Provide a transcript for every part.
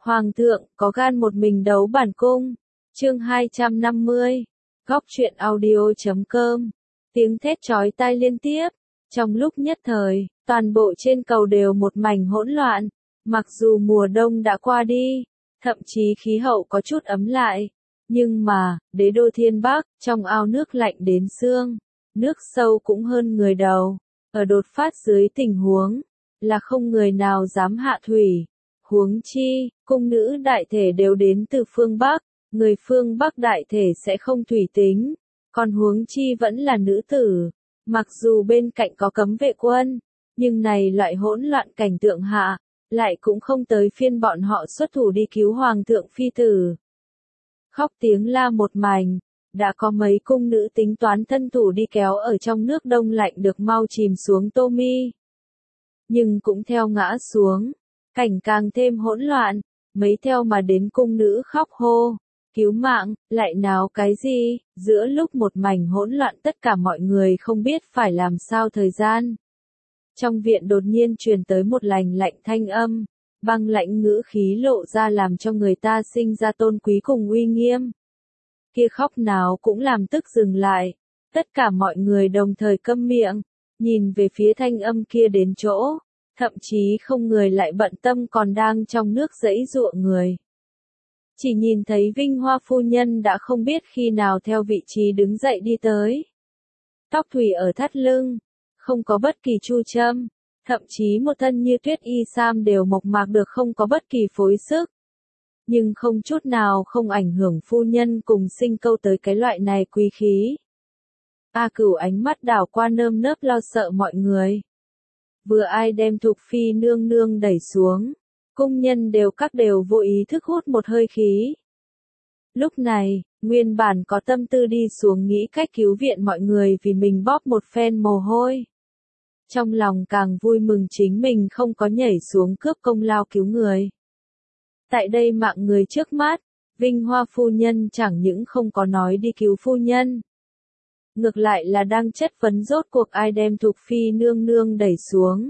Hoàng thượng có gan một mình đấu bản cung. Chương 250. Góc truyện audio.com. Tiếng thét chói tai liên tiếp. Trong lúc nhất thời, toàn bộ trên cầu đều một mảnh hỗn loạn. Mặc dù mùa đông đã qua đi, thậm chí khí hậu có chút ấm lại. Nhưng mà, đế đô thiên bắc, trong ao nước lạnh đến xương. Nước sâu cũng hơn người đầu. Ở đột phát dưới tình huống, là không người nào dám hạ thủy. Huống chi, cung nữ đại thể đều đến từ phương Bắc, người phương Bắc đại thể sẽ không thủy tính, còn huống chi vẫn là nữ tử. Mặc dù bên cạnh có cấm vệ quân, nhưng này loại hỗn loạn cảnh tượng hạ, lại cũng không tới phiên bọn họ xuất thủ đi cứu hoàng thượng phi tử. Khóc tiếng la một mảnh, đã có mấy cung nữ tính toán thân thủ đi kéo ở trong nước đông lạnh được mau chìm xuống Tô Mi. Nhưng cũng theo ngã xuống. Cảnh càng thêm hỗn loạn, mấy theo mà đến cung nữ khóc hô, cứu mạng, lại náo cái gì, giữa lúc một mảnh hỗn loạn tất cả mọi người không biết phải làm sao thời gian. Trong viện đột nhiên truyền tới một lành lạnh thanh âm, băng lãnh ngữ khí lộ ra làm cho người ta sinh ra tôn quý cùng uy nghiêm. Kia khóc náo cũng làm tức dừng lại, tất cả mọi người đồng thời câm miệng, nhìn về phía thanh âm kia đến chỗ. Thậm chí không người lại bận tâm còn đang trong nước giãy giụa người. Chỉ nhìn thấy Vinh Hoa phu nhân đã không biết khi nào theo vị trí đứng dậy đi tới. Tóc thủy ở thắt lưng, không có bất kỳ chu châm, thậm chí một thân như tuyết y sam đều mộc mạc được không có bất kỳ phối sức. Nhưng không chút nào không ảnh hưởng phu nhân cùng sinh câu tới cái loại này quý khí. A Cửu ánh mắt đảo qua nơm nớp lo sợ mọi người. Vừa ai đem Thục Phi nương nương đẩy xuống, cung nhân đều vô ý thức hút một hơi khí. Lúc này, nguyên bản có tâm tư đi xuống nghĩ cách cứu viện mọi người vì mình bóp một phen mồ hôi. Trong lòng càng vui mừng chính mình không có nhảy xuống cướp công lao cứu người. Tại đây mạng người trước mắt, Vinh Hoa phu nhân chẳng những không có nói đi cứu phu nhân. Ngược lại là đang chất vấn rốt cuộc ai đem Thục Phi nương nương đẩy xuống.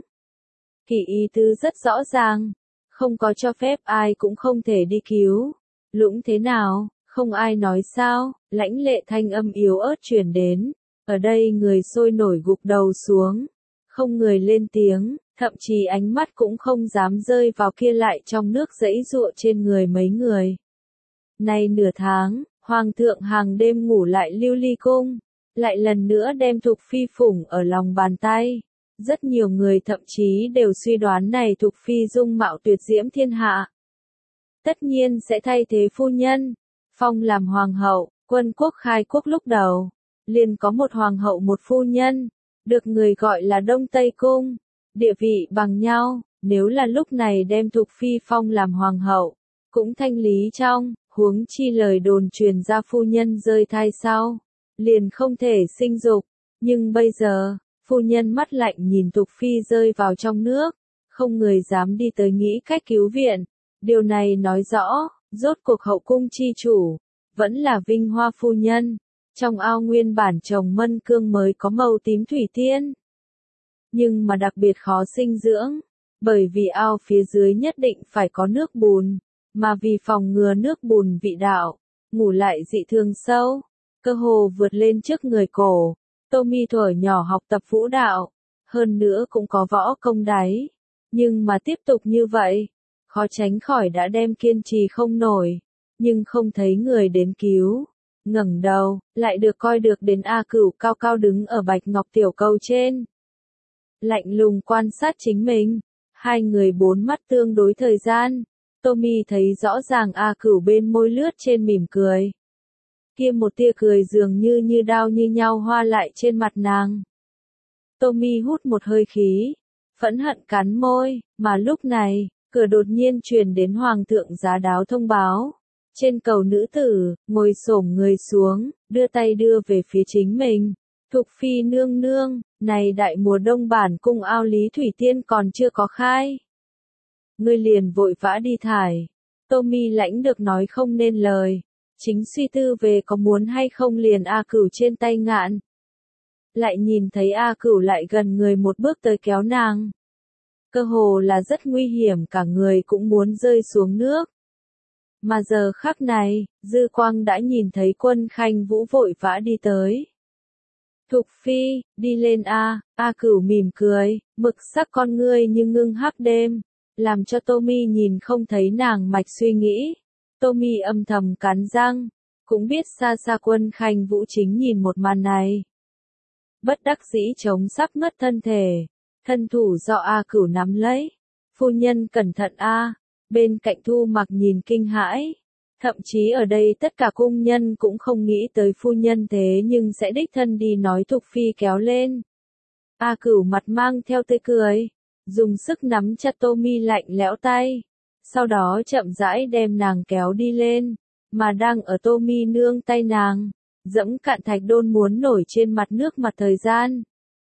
Kỳ ý tứ rất rõ ràng, không có cho phép ai cũng không thể đi cứu. Lũng thế nào, không ai nói sao, lãnh lệ thanh âm yếu ớt truyền đến. Ở đây người sôi nổi gục đầu xuống, không người lên tiếng, thậm chí ánh mắt cũng không dám rơi vào kia lại trong nước giãy giụa trên người mấy người. Nay nửa tháng, hoàng thượng hàng đêm ngủ lại Lưu Ly cung. Lại lần nữa đem Thục Phi phủng ở lòng bàn tay. Rất nhiều người thậm chí đều suy đoán này Thục Phi dung mạo tuyệt diễm thiên hạ. Tất nhiên sẽ thay thế phu nhân, phong làm hoàng hậu. Quân quốc khai quốc lúc đầu, liền có một hoàng hậu một phu nhân, được người gọi là Đông Tây Cung. Địa vị bằng nhau, nếu là lúc này đem Thục Phi phong làm hoàng hậu, cũng thanh lý trong, huống chi lời đồn truyền ra phu nhân rơi thai sau. Liền không thể sinh dục, nhưng bây giờ, phu nhân mắt lạnh nhìn Thục Phi rơi vào trong nước, không người dám đi tới nghĩ cách cứu viện. Điều này nói rõ, rốt cuộc hậu cung chi chủ, vẫn là Vinh Hoa phu nhân. Trong ao nguyên bản trồng mân cương mới có màu tím thủy tiên. Nhưng mà đặc biệt khó sinh dưỡng, bởi vì ao phía dưới nhất định phải có nước bùn, mà vì phòng ngừa nước bùn vị đạo, ngủ lại dị thường sâu. Cơ hồ vượt lên trước người cổ, Tô Mi thuở nhỏ học tập vũ đạo, hơn nữa cũng có võ công đáy. Nhưng mà tiếp tục như vậy, khó tránh khỏi đã đem kiên trì không nổi, nhưng không thấy người đến cứu. Ngẩng đầu, lại được coi được đến A Cửu cao cao đứng ở bạch ngọc tiểu cầu trên. Lạnh lùng quan sát chính mình, hai người bốn mắt tương đối thời gian, Tô Mi thấy rõ ràng A Cửu bên môi lướt trên mỉm cười. Kia một tia cười dường như đao như nhau hoa lại trên mặt nàng. Tô Mi hút một hơi khí, phẫn hận cắn môi, mà lúc này, cửa đột nhiên truyền đến hoàng thượng giá đáo thông báo. Trên cầu nữ tử, ngồi xổm người xuống, đưa tay đưa về phía chính mình. Thục Phi nương nương, này đại mùa đông bản cung ao Lý Thủy Tiên còn chưa có khai. Ngươi liền vội vã đi thải. Tô Mi lãnh được nói không nên lời. Chính suy tư về có muốn hay không liền A Cửu trên tay ngạn. Lại nhìn thấy A Cửu lại gần người một bước tới kéo nàng. Cơ hồ là rất nguy hiểm cả người cũng muốn rơi xuống nước. Mà giờ khắc này, Dư Quang đã nhìn thấy Quân Khanh Vũ vội vã đi tới. Thục Phi, đi lên a. A Cửu mỉm cười, mực sắc con ngươi như ngưng hắc đêm, làm cho Tommy nhìn không thấy nàng mạch suy nghĩ. Tommy âm thầm cắn răng, cũng biết xa xa Quân Khanh Vũ chính nhìn một màn này. Bất đắc dĩ chống sắp ngất thân thể, thân thủ do A Cửu nắm lấy. Phu nhân cẩn thận a. Bên cạnh Thu Mặc nhìn kinh hãi. Thậm chí ở đây tất cả cung nhân cũng không nghĩ tới phu nhân thế nhưng sẽ đích thân đi nói Thục Phi kéo lên. A Cửu mặt mang theo tươi cười, dùng sức nắm chặt Tommy lạnh lẽo tay, sau đó chậm rãi đem nàng kéo đi lên, mà đang ở Tommy nương tay nàng, dẫm cạn thạch đôn muốn nổi trên mặt nước mặt thời gian.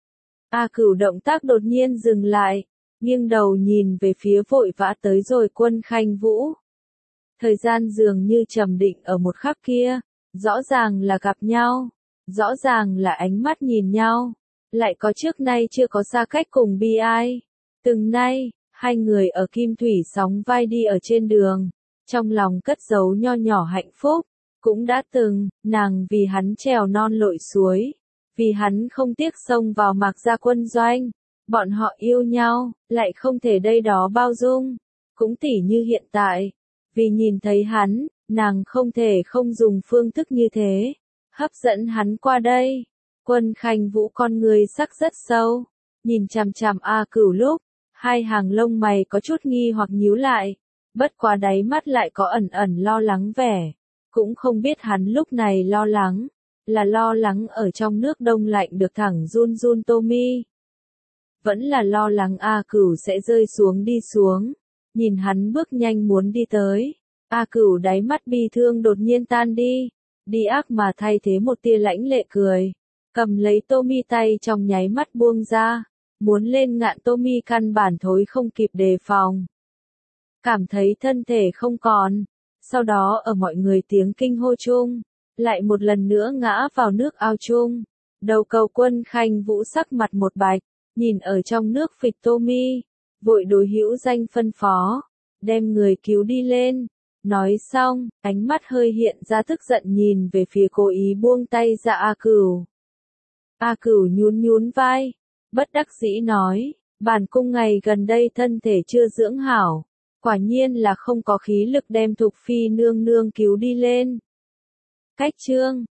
A Cửu động tác đột nhiên dừng lại, nghiêng đầu nhìn về phía vội vã tới rồi Quân Khanh Vũ. Thời gian dường như trầm định ở một khắc kia, rõ ràng là gặp nhau, rõ ràng là ánh mắt nhìn nhau, lại có trước nay chưa có xa cách cùng bi ai. Từng nay, hai người ở Kim Thủy sóng vai đi ở trên đường, trong lòng cất giấu nho nhỏ hạnh phúc, cũng đã từng, nàng vì hắn trèo non lội suối, vì hắn không tiếc xông vào Mạc Gia quân doanh, bọn họ yêu nhau, lại không thể đây đó bao dung, cũng tỉ như hiện tại. Vì nhìn thấy hắn, nàng không thể không dùng phương thức như thế, hấp dẫn hắn qua đây. Quân Khanh Vũ con người sắc rất sâu, nhìn chằm chằm A Cửu lúc, hai hàng lông mày có chút nghi hoặc nhíu lại, bất quá đáy mắt lại có ẩn ẩn lo lắng vẻ, cũng không biết hắn lúc này lo lắng, là lo lắng ở trong nước đông lạnh được thẳng run run Tommy. Vẫn là lo lắng A Cửu sẽ rơi xuống đi xuống. Nhìn hắn bước nhanh muốn đi tới, A Cửu đáy mắt bi thương đột nhiên tan đi, đi ác mà thay thế một tia lãnh lệ cười, cầm lấy Tommy tay trong nháy mắt buông ra, muốn lên ngạn Tommy căn bản thối không kịp đề phòng. Cảm thấy thân thể không còn, sau đó ở mọi người tiếng kinh hô chung, lại một lần nữa ngã vào nước ao chung, đầu cầu Quân Khanh Vũ sắc mặt một bạch, nhìn ở trong nước phịch Tommy. Vội đối hữu danh phân phó, đem người cứu đi lên. Nói xong, ánh mắt hơi hiện ra tức giận nhìn về phía cố ý buông tay ra A Cửu. A Cửu nhún nhún vai, bất đắc dĩ nói, bản cung ngày gần đây thân thể chưa dưỡng hảo, quả nhiên là không có khí lực đem Thục Phi nương nương cứu đi lên. Cách chương